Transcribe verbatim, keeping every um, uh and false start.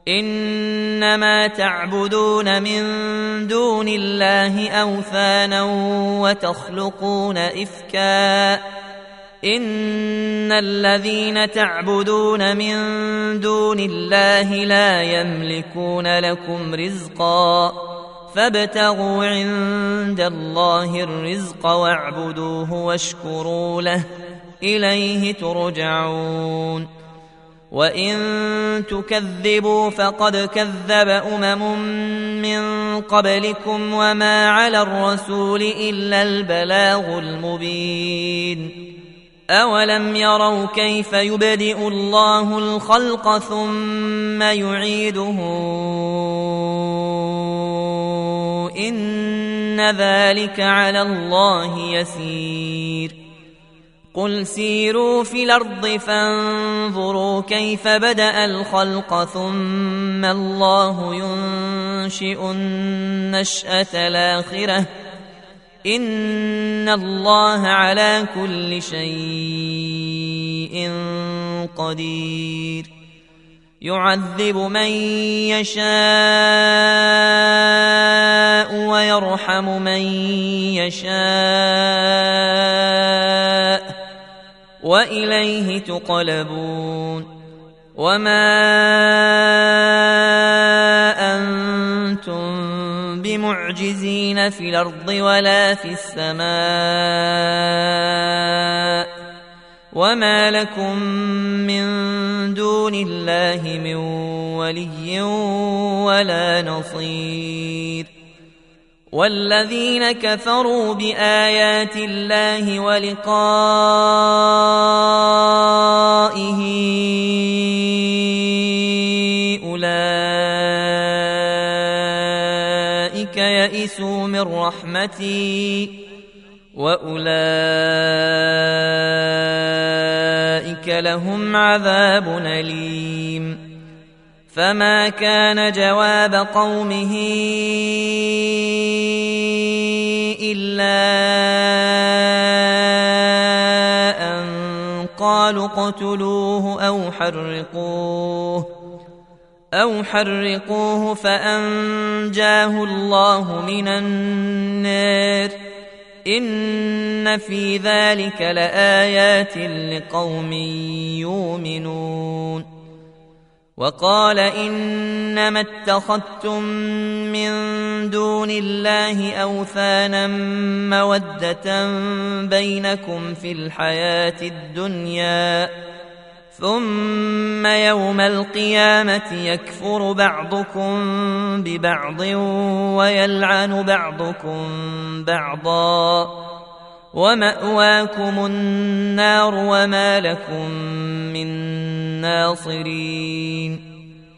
إنما تعبدون من دون الله أوثانا وتخلقون إفكا إن الذين تعبدون من دون الله لا يملكون لكم رزقا فابتغوا عند الله الرزق واعبدوه واشكروا له إليه ترجعون وإن تكذبوا فقد كذب أمم من قبلكم وما على الرسول إلا البلاغ المبين أولم يروا كيف يبدئ الله الخلق ثم يعيده إن ذلك على الله يسير قل سيروا في الأرض فانظروا كيف بدأ الخلق ثم الله ينشئ النشأة الآخرة إن الله على كل شيء قدير يعذب من يشاء ويرحم من يشاء وإليه تقلبون وما أنتم بمعجزين في الأرض ولا في السماء وما لكم من دون الله من ولي ولا نصير والذين كفروا بآيات الله ولقائه أولئك يئسوا من رحمتي وأولئك لهم عذاب أليم فما كان جواب قومه إلا أن قالوا اقتلوه أو حرقوه أو حرقوه فأنجاه الله من النار إن في ذلك لآيات لقوم يؤمنون وقال إنما اتخذتم من دون الله أوثانا مودة بينكم في الحياة الدنيا ثم يوم القيامة يكفر بعضكم ببعض ويلعن بعضكم بعضا ومأواكم النار وما لكم من ناصرين